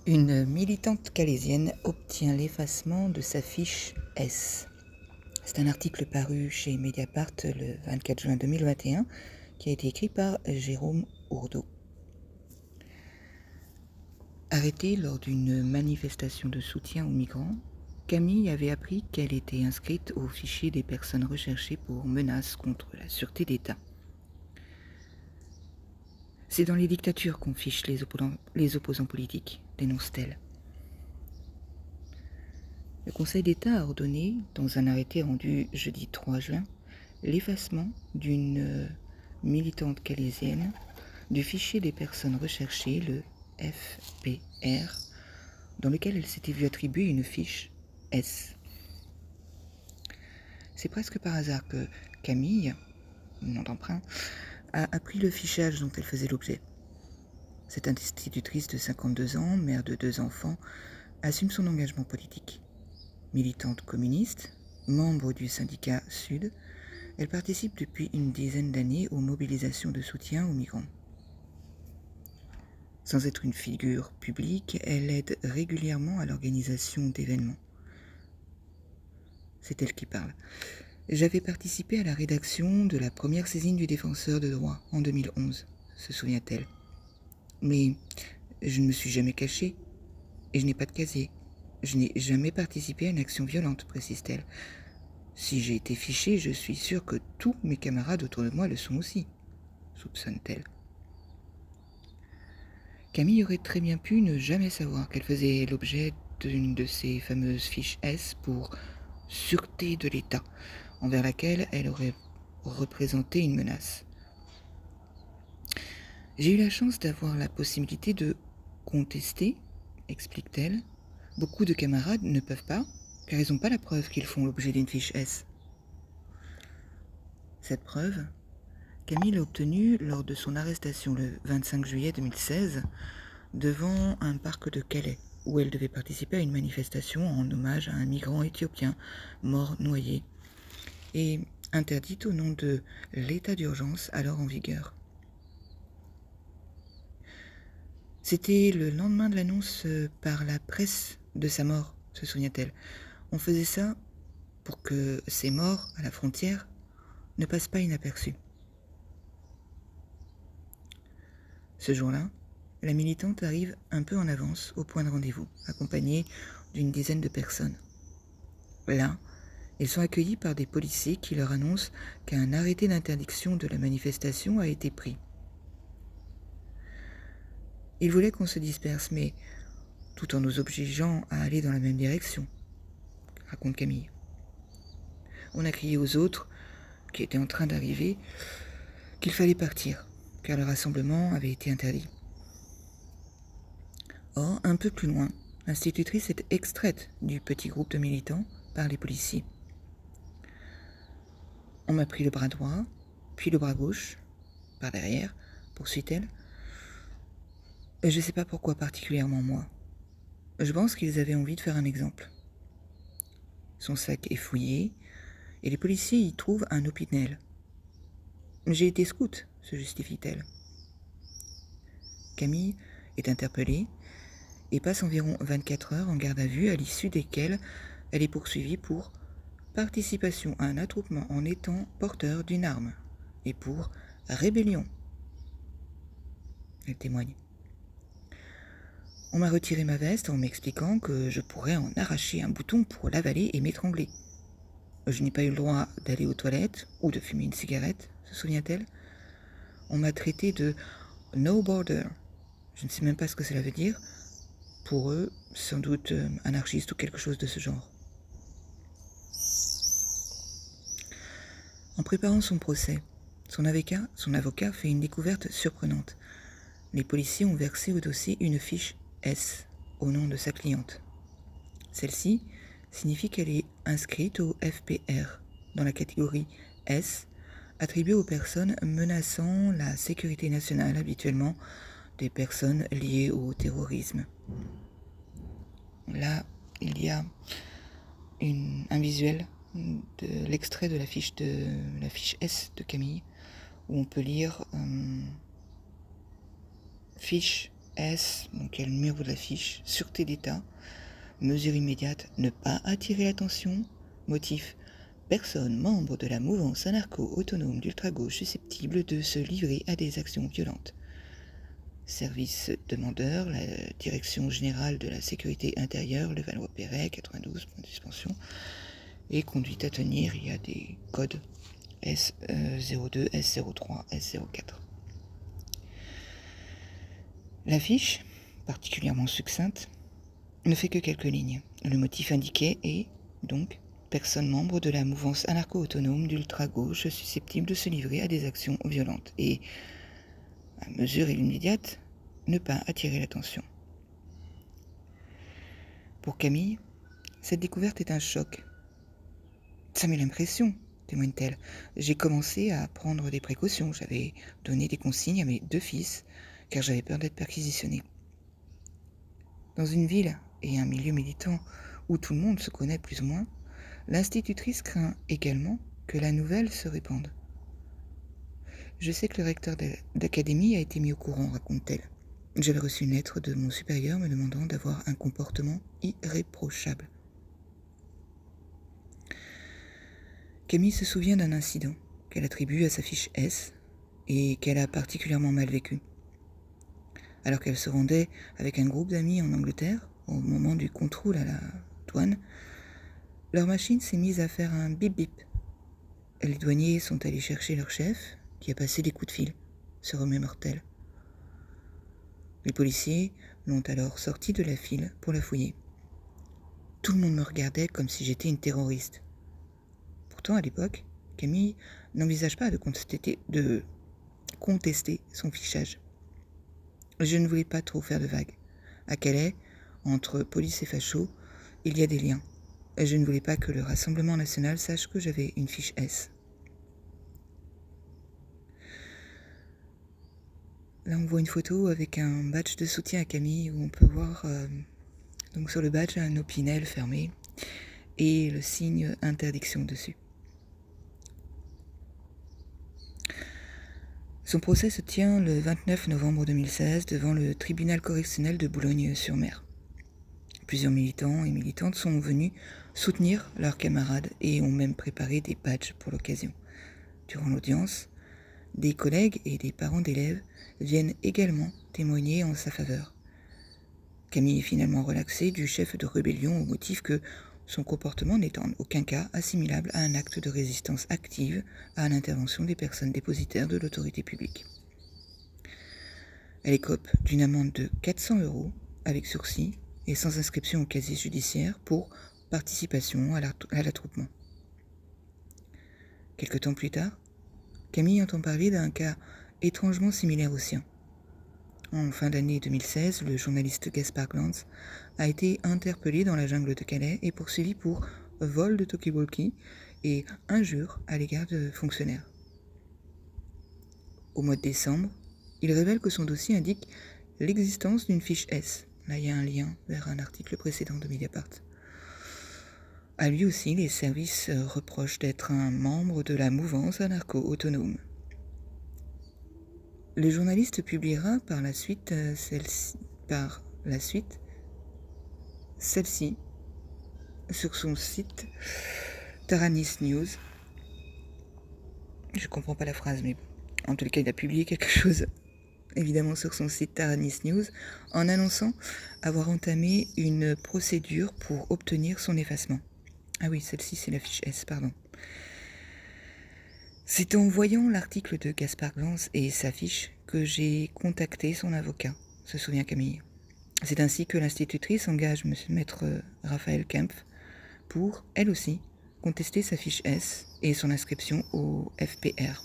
Une militante calaisienne obtient l'effacement de sa fiche S. C'est un article paru chez Mediapart le 24 juin 2021 qui a été écrit par Jérôme Ourdeau. Arrêtée lors d'une manifestation de soutien aux migrants, Camille avait appris qu'elle était inscrite au fichier des personnes recherchées pour menaces contre la sûreté d'État. C'est dans les dictatures qu'on fiche les opposants politiques, dénonce-t-elle. Le Conseil d'État a ordonné, dans un arrêté rendu jeudi 3 juin, l'effacement d'une militante calaisienne du fichier des personnes recherchées, le FPR, dans lequel elle s'était vue attribuer une fiche S. C'est presque par hasard que Camille, nom d'emprunt, a appris le fichage dont elle faisait l'objet. Cette institutrice de 52 ans, mère de 2 enfants, assume son engagement politique. Militante communiste, membre du syndicat Sud, elle participe depuis une dizaine d'années aux mobilisations de soutien aux migrants. Sans être une figure publique, elle aide régulièrement à l'organisation d'événements. C'est elle qui parle. J'avais participé à la rédaction de la première saisine du Défenseur de droit en 2011, se souvient-elle. Mais je ne me suis jamais cachée et je n'ai pas de casier. Je n'ai jamais participé à une action violente, précise-t-elle. Si j'ai été fichée, je suis sûre que tous mes camarades autour de moi le sont aussi, soupçonne-t-elle. Camille aurait très bien pu ne jamais savoir qu'elle faisait l'objet d'une de ces fameuses fiches S pour sûreté de l'État, envers laquelle elle aurait représenté une menace. J'ai eu la chance d'avoir la possibilité de contester, explique-t-elle. Beaucoup de camarades ne peuvent pas, car ils n'ont pas la preuve qu'ils font l'objet d'une fiche S. Cette preuve, Camille l'a obtenue lors de son arrestation le 25 juillet 2016 devant un parc de Calais, où elle devait participer à une manifestation en hommage à un migrant éthiopien mort noyé et interdite au nom de l'état d'urgence alors en vigueur. C'était le lendemain de l'annonce par la presse de sa mort, se souvient-elle. On faisait ça pour que ces morts à la frontière ne passent pas inaperçus. Ce jour-là, la militante arrive un peu en avance au point de rendez-vous, accompagnée d'une dizaine de personnes. Là, ils sont accueillis par des policiers qui leur annoncent qu'un arrêté d'interdiction de la manifestation a été pris. Ils voulaient qu'on se disperse, mais tout en nous obligeant à aller dans la même direction, raconte Camille. On a crié aux autres, qui étaient en train d'arriver, qu'il fallait partir, car le rassemblement avait été interdit. Or, un peu plus loin, l'institutrice est extraite du petit groupe de militants par les policiers. On m'a pris le bras droit, puis le bras gauche, par derrière, poursuit-elle. Je ne sais pas pourquoi particulièrement moi. Je pense qu'ils avaient envie de faire un exemple. Son sac est fouillé, et les policiers y trouvent un opinel. J'ai été scout, se justifie-t-elle. Camille est interpellée et passe environ 24 heures en garde à vue, à l'issue desquelles elle est poursuivie pour participation à un attroupement en étant porteur d'une arme et pour rébellion. Elle témoigne. On m'a retiré ma veste en m'expliquant que je pourrais en arracher un bouton pour l'avaler et m'étrangler. Je n'ai pas eu le droit d'aller aux toilettes ou de fumer une cigarette, se souvient-elle. On m'a traité de no border. Je ne sais même pas ce que cela veut dire. Pour eux, sans doute anarchiste ou quelque chose de ce genre. En préparant son procès, son avocat fait une découverte surprenante. Les policiers ont versé au dossier une fiche S au nom de sa cliente. Celle-ci signifie qu'elle est inscrite au FPR, dans la catégorie S, attribuée aux personnes menaçant la sécurité nationale, habituellement des personnes liées au terrorisme. Là, il y a un visuel de l'extrait de la fiche S de Camille, où on peut lire fiche S, donc il y a le numéro de la fiche, sûreté d'État, mesure immédiate, ne pas attirer l'attention, motif, personne membre de la mouvance anarcho-autonome d'ultra-gauche susceptible de se livrer à des actions violentes. Service demandeur, la Direction générale de la sécurité intérieure, Levallois-Perret, 92, point de suspension. Et conduite à tenir, il y a des codes S02, S03, S04. La fiche, particulièrement succincte, ne fait que quelques lignes. Le motif indiqué est, donc, personne membre de la mouvance anarcho-autonome d'ultra-gauche susceptible de se livrer à des actions violentes. Et, à mesure immédiate, ne pas attirer l'attention. Pour Camille, cette découverte est un choc. Ça met l'impression, témoigne-t-elle. J'ai commencé à prendre des précautions. J'avais donné des consignes à mes 2 fils, car j'avais peur d'être perquisitionnée. Dans une ville et un milieu militant où tout le monde se connaît plus ou moins, l'institutrice craint également que la nouvelle se répande. Je sais que le recteur d'académie a été mis au courant, raconte-t-elle. J'avais reçu une lettre de mon supérieur me demandant d'avoir un comportement irréprochable. Camille se souvient d'un incident qu'elle attribue à sa fiche S et qu'elle a particulièrement mal vécu. Alors qu'elle se rendait avec un groupe d'amis en Angleterre, au moment du contrôle à la douane, leur machine s'est mise à faire un bip-bip. Les douaniers sont allés chercher leur chef, qui a passé des coups de fil, se remémore-t-elle. Les policiers l'ont alors sortie de la file pour la fouiller. Tout le monde me regardait comme si j'étais une terroriste. Pourtant, à l'époque, Camille n'envisage pas de contester son fichage. Je ne voulais pas trop faire de vagues. À Calais, entre police et fachos, il y a des liens. Et je ne voulais pas que le Rassemblement national sache que j'avais une fiche S. Là, on voit une photo avec un badge de soutien à Camille où on peut voir donc sur le badge un opinel fermé et le signe interdiction dessus. Son procès se tient le 29 novembre 2016 devant le tribunal correctionnel de Boulogne-sur-Mer. Plusieurs militants et militantes sont venus soutenir leurs camarades et ont même préparé des badges pour l'occasion. Durant l'audience, des collègues et des parents d'élèves viennent également témoigner en sa faveur. Camille est finalement relaxée du chef de rébellion au motif que son comportement n'est en aucun cas assimilable à un acte de résistance active à l'intervention des personnes dépositaires de l'autorité publique. Elle écope d'une amende de 400 € avec sursis et sans inscription au casier judiciaire pour participation à l'attroupement. Quelque temps plus tard, Camille entend parler d'un cas étrangement similaire au sien. En fin d'année 2016, le journaliste Gaspard Glanz a été interpellé dans la jungle de Calais et poursuivi pour vol de talkie-walkie et injure à l'égard de fonctionnaires. Au mois de décembre, il révèle que son dossier indique l'existence d'une fiche S. Là, il y a un lien vers un article précédent de Mediapart. À lui aussi, les services reprochent d'être un membre de la mouvance anarcho-autonome. Le journaliste publiera par la suite celle-ci sur son site Taranis News. Je comprends pas la phrase, mais en tout cas, il a publié quelque chose, évidemment, sur son site Taranis News, en annonçant avoir entamé une procédure pour obtenir son effacement. Ah oui, celle-ci, c'est la fiche S, pardon. C'est en voyant l'article de Gaspard Glanz et sa fiche que j'ai contacté son avocat, se souvient Camille. C'est ainsi que l'institutrice engage maître Raphaël Kempf pour, elle aussi, contester sa fiche S et son inscription au FPR.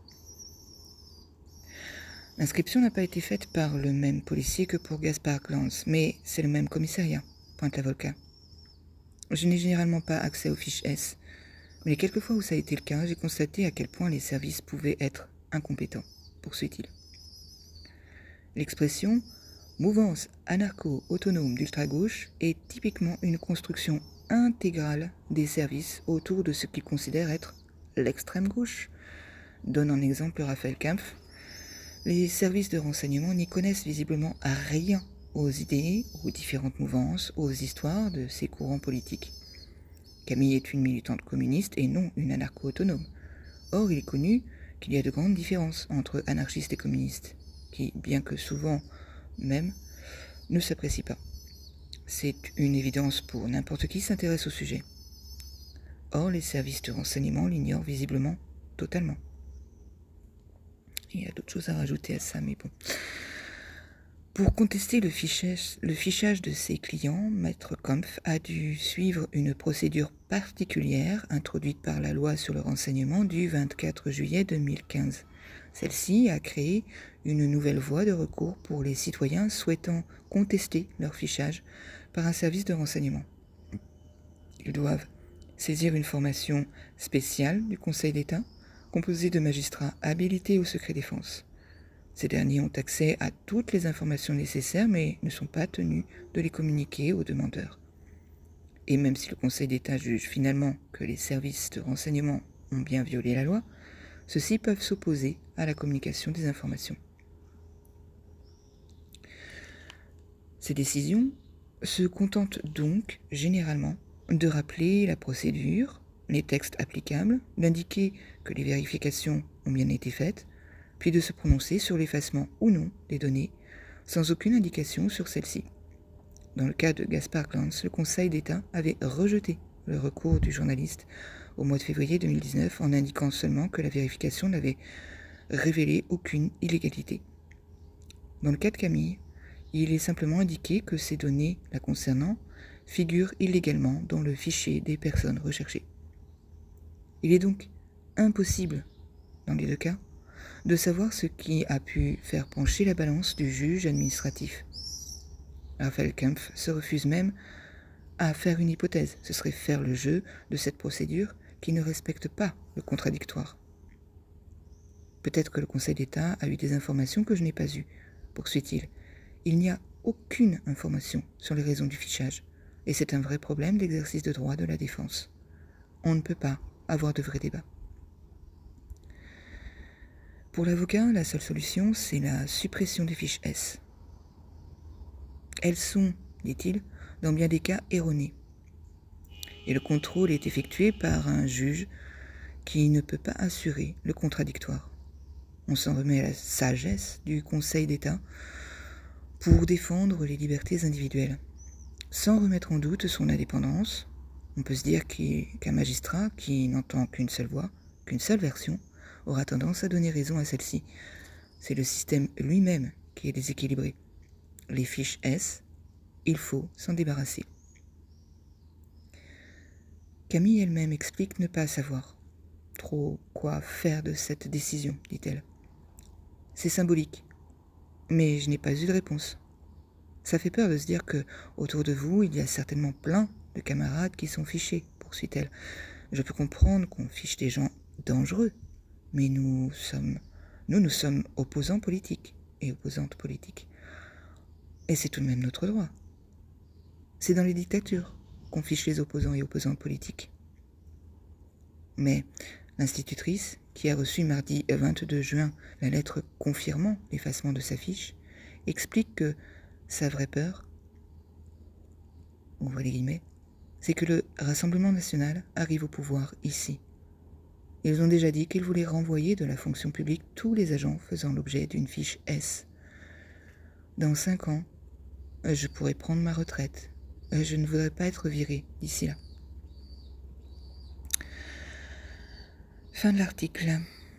L'inscription n'a pas été faite par le même policier que pour Gaspard Glanz, mais c'est le même commissariat, pointe l'avocat. Je n'ai généralement pas accès aux fiches S, mais les quelques fois où ça a été le cas, j'ai constaté à quel point les services pouvaient être incompétents, poursuit-il. L'expression « mouvance anarcho-autonome d'ultra-gauche » est typiquement une construction intégrale des services autour de ce qu'ils considèrent être l'extrême gauche, donne en exemple Raphaël Kempf, Les services de renseignement n'y connaissent visiblement rien aux idées, aux différentes mouvances, aux histoires de ces courants politiques. Camille est une militante communiste et non une anarcho-autonome. Or, il est connu qu'il y a de grandes différences entre anarchistes et communistes, qui, bien que souvent même, ne s'apprécient pas. C'est une évidence pour n'importe qui s'intéresse au sujet. Or, les services de renseignement l'ignorent visiblement totalement. Il y a d'autres choses à rajouter à ça, mais bon. Pour contester le fichage de ses clients, Maître Kampf a dû suivre une procédure particulière introduite par la loi sur le renseignement du 24 juillet 2015. Celle-ci a créé une nouvelle voie de recours pour les citoyens souhaitant contester leur fichage par un service de renseignement. Ils doivent saisir une formation spéciale du Conseil d'État, composée de magistrats habilités au secret défense. Ces derniers ont accès à toutes les informations nécessaires, mais ne sont pas tenus de les communiquer aux demandeurs. Et même si le Conseil d'État juge finalement que les services de renseignement ont bien violé la loi, ceux-ci peuvent s'opposer à la communication des informations. Ces décisions se contentent donc généralement de rappeler la procédure, les textes applicables, d'indiquer que les vérifications ont bien été faites, puis de se prononcer sur l'effacement ou non des données, sans aucune indication sur celles-ci. Dans le cas de Gaspard Glanz, le Conseil d'État avait rejeté le recours du journaliste au mois de février 2019 en indiquant seulement que la vérification n'avait révélé aucune illégalité. Dans le cas de Camille, il est simplement indiqué que ces données la concernant figurent illégalement dans le fichier des personnes recherchées. Il est donc impossible, dans les deux cas, de savoir ce qui a pu faire pencher la balance du juge administratif. Raphaël Kempf se refuse même à faire une hypothèse. Ce serait faire le jeu de cette procédure qui ne respecte pas le contradictoire. Peut-être que le Conseil d'État a eu des informations que je n'ai pas eues, poursuit-il. Il n'y a aucune information sur les raisons du fichage, et c'est un vrai problème d'exercice de droit de la défense. On ne peut pas avoir de vrais débats. Pour l'avocat, la seule solution, c'est la suppression des fiches S. Elles sont, dit-il, dans bien des cas erronées. Et le contrôle est effectué par un juge qui ne peut pas assurer le contradictoire. On s'en remet à la sagesse du Conseil d'État pour défendre les libertés individuelles. Sans remettre en doute son indépendance, on peut se dire qu'un magistrat qui n'entend qu'une seule voix, qu'une seule version, aura tendance à donner raison à celle-ci. C'est le système lui-même qui est déséquilibré. Les fiches S, il faut s'en débarrasser. Camille elle-même explique ne pas savoir trop quoi faire de cette décision, dit-elle. C'est symbolique, mais je n'ai pas eu de réponse. Ça fait peur de se dire que autour de vous, il y a certainement plein de camarades qui sont fichés, poursuit-elle. Je peux comprendre qu'on fiche des gens dangereux, mais nous sommes opposants politiques et opposantes politiques. Et c'est tout de même notre droit. C'est dans les dictatures qu'on fiche les opposants et opposantes politiques. Mais l'institutrice, qui a reçu mardi 22 juin la lettre confirmant l'effacement de sa fiche, explique que sa vraie peur, ouvrez les guillemets, c'est que le Rassemblement national arrive au pouvoir ici. Ils ont déjà dit qu'ils voulaient renvoyer de la fonction publique tous les agents faisant l'objet d'une fiche S. Dans 5 ans, je pourrais prendre ma retraite. Je ne voudrais pas être virée d'ici là. Fin de l'article.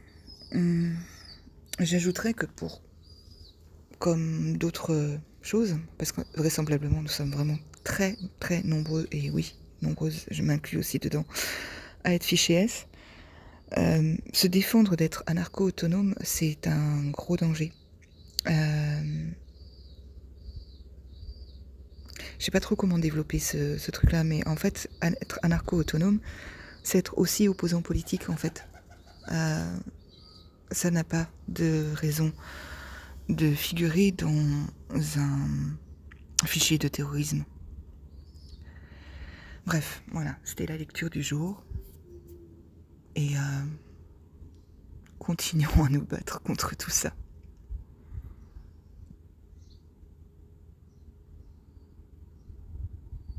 J'ajouterais que comme d'autres choses, parce que vraisemblablement nous sommes vraiment très très nombreux, et oui, nombreuses, je m'inclus aussi dedans, à être fichés S, se défendre d'être anarcho-autonome, c'est un gros danger. Je sais pas trop comment développer ce truc-là, mais en fait, être anarcho-autonome, c'est être aussi opposant politique, en fait. Ça n'a pas de raison de figurer dans un fichier de terrorisme. Bref, voilà, c'était la lecture du jour. Et continuons à nous battre contre tout ça.